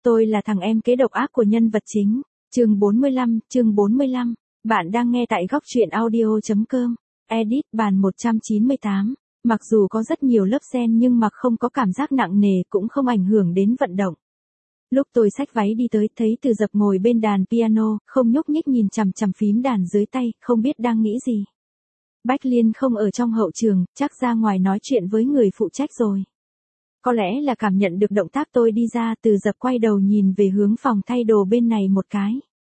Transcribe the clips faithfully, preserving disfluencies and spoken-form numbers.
Tôi là thằng em kế độc ác của nhân vật chính. Chương bốn mươi lăm, chương bốn mươi lăm. Bạn đang nghe tại góc truyện audio.com. Edit bàn một trăm chín mươi tám. Mặc dù có rất nhiều lớp sen nhưng mặc không có cảm giác nặng nề cũng không ảnh hưởng đến vận động. Lúc tôi xách váy đi tới, thấy Từ Dập ngồi bên đàn piano, không nhúc nhích nhìn chằm chằm phím đàn dưới tay, không biết đang nghĩ gì. Bách Liên không ở trong hậu trường, chắc ra ngoài nói chuyện với người phụ trách rồi. Có lẽ là cảm nhận được động tác tôi đi ra, Từ Dập quay đầu nhìn về hướng phòng thay đồ bên này một cái.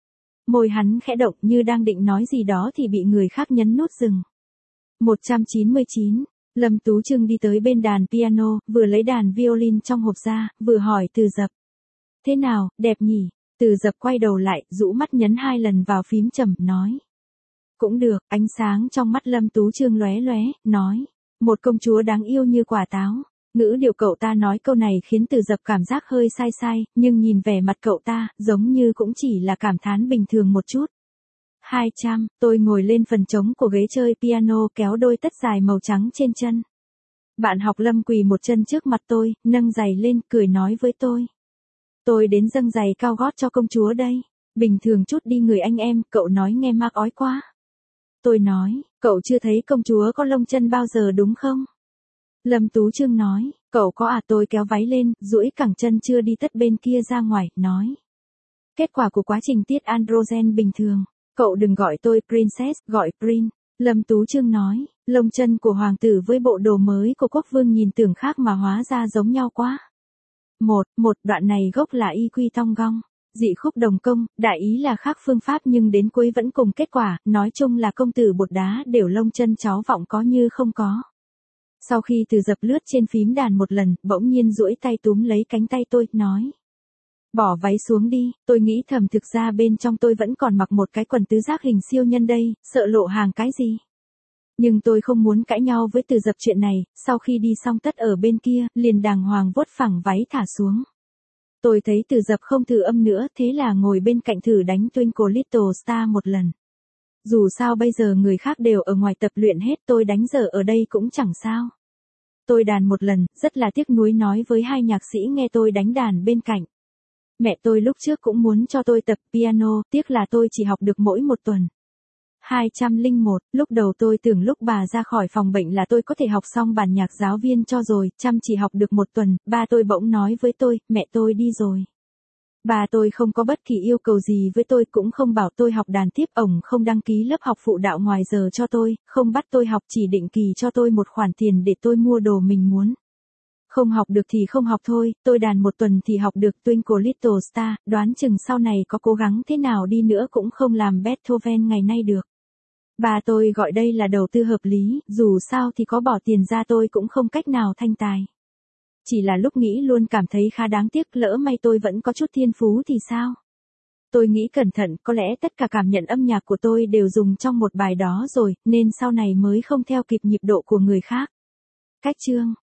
Môi hắn khẽ động như đang định nói gì đó thì bị người khác nhấn nút dừng. một trăm chín mươi chín. Lâm Tú Trưng đi tới bên đàn piano, vừa lấy đàn violin trong hộp ra, vừa hỏi Từ Dập. Thế nào, đẹp nhỉ? Từ Dập quay đầu lại, rũ mắt nhấn hai lần vào phím trầm, nói. Cũng được, ánh sáng trong mắt Lâm Tú Trưng lóe lóe, nói. Một công chúa đáng yêu như quả táo. Ngữ điệu cậu ta nói câu này khiến Từ Dập cảm giác hơi sai sai, nhưng nhìn vẻ mặt cậu ta, giống như cũng chỉ là cảm thán bình thường một chút. hai trăm, tôi ngồi lên phần trống của ghế chơi piano kéo đôi tất dài màu trắng trên chân. Bạn học Lâm quỳ một chân trước mặt tôi, nâng giày lên, cười nói với tôi. Tôi đến dâng giày cao gót cho công chúa đây. Bình thường chút đi người anh em, cậu nói nghe mạc ói quá. Tôi nói, cậu chưa thấy công chúa có lông chân bao giờ đúng không? Lâm Tú Trưng nói, cậu có à? Tôi kéo váy lên, duỗi cẳng chân chưa đi tất bên kia ra ngoài, nói. Kết quả của quá trình tiết androgen bình thường. Cậu đừng gọi tôi princess, gọi prince. Lâm Tú Trưng nói, lông chân của hoàng tử với bộ đồ mới của quốc vương nhìn tưởng khác mà hóa ra giống nhau quá. Một, một đoạn này gốc là y quy tong gong. Dị khúc đồng công, đại ý là khác phương pháp nhưng đến cuối vẫn cùng kết quả, nói chung là công tử bột đá đều lông chân cháu vọng có như không có. Sau khi Từ Dập lướt trên phím đàn một lần, bỗng nhiên duỗi tay túm lấy cánh tay tôi, nói. Bỏ váy xuống đi, tôi nghĩ thầm thực ra bên trong tôi vẫn còn mặc một cái quần tứ giác hình siêu nhân đây, sợ lộ hàng cái gì. Nhưng tôi không muốn cãi nhau với Từ Dập chuyện này, sau khi đi xong tất ở bên kia, liền đàng hoàng vuốt phẳng váy thả xuống. Tôi thấy Từ Dập không thử âm nữa, thế là ngồi bên cạnh thử đánh Twinkle Little Star một lần. Dù sao bây giờ người khác đều ở ngoài tập luyện hết, tôi đánh giờ ở đây cũng chẳng sao. Tôi đàn một lần, rất là tiếc nuối nói với hai nhạc sĩ nghe tôi đánh đàn bên cạnh. Mẹ tôi lúc trước cũng muốn cho tôi tập piano, tiếc là tôi chỉ học được mỗi một tuần. hai trăm lẻ một, lúc đầu tôi tưởng lúc bà ra khỏi phòng bệnh là tôi có thể học xong bản nhạc giáo viên cho rồi, chăm chỉ học được một tuần, ba tôi bỗng nói với tôi, mẹ tôi đi rồi. Bà tôi không có bất kỳ yêu cầu gì với tôi, cũng không bảo tôi học đàn tiếp, ổng không đăng ký lớp học phụ đạo ngoài giờ cho tôi, không bắt tôi học, chỉ định kỳ cho tôi một khoản tiền để tôi mua đồ mình muốn. Không học được thì không học thôi, tôi đàn một tuần thì học được Twinkle Little Star, đoán chừng sau này có cố gắng thế nào đi nữa cũng không làm Beethoven ngày nay được. Bà tôi gọi đây là đầu tư hợp lý, dù sao thì có bỏ tiền ra tôi cũng không cách nào thanh tài. Chỉ là lúc nghĩ luôn cảm thấy khá đáng tiếc, lỡ may tôi vẫn có chút thiên phú thì sao? Tôi nghĩ cẩn thận, có lẽ tất cả cảm nhận âm nhạc của tôi đều dùng trong một bài đó rồi, nên sau này mới không theo kịp nhịp độ của người khác. Cách chương,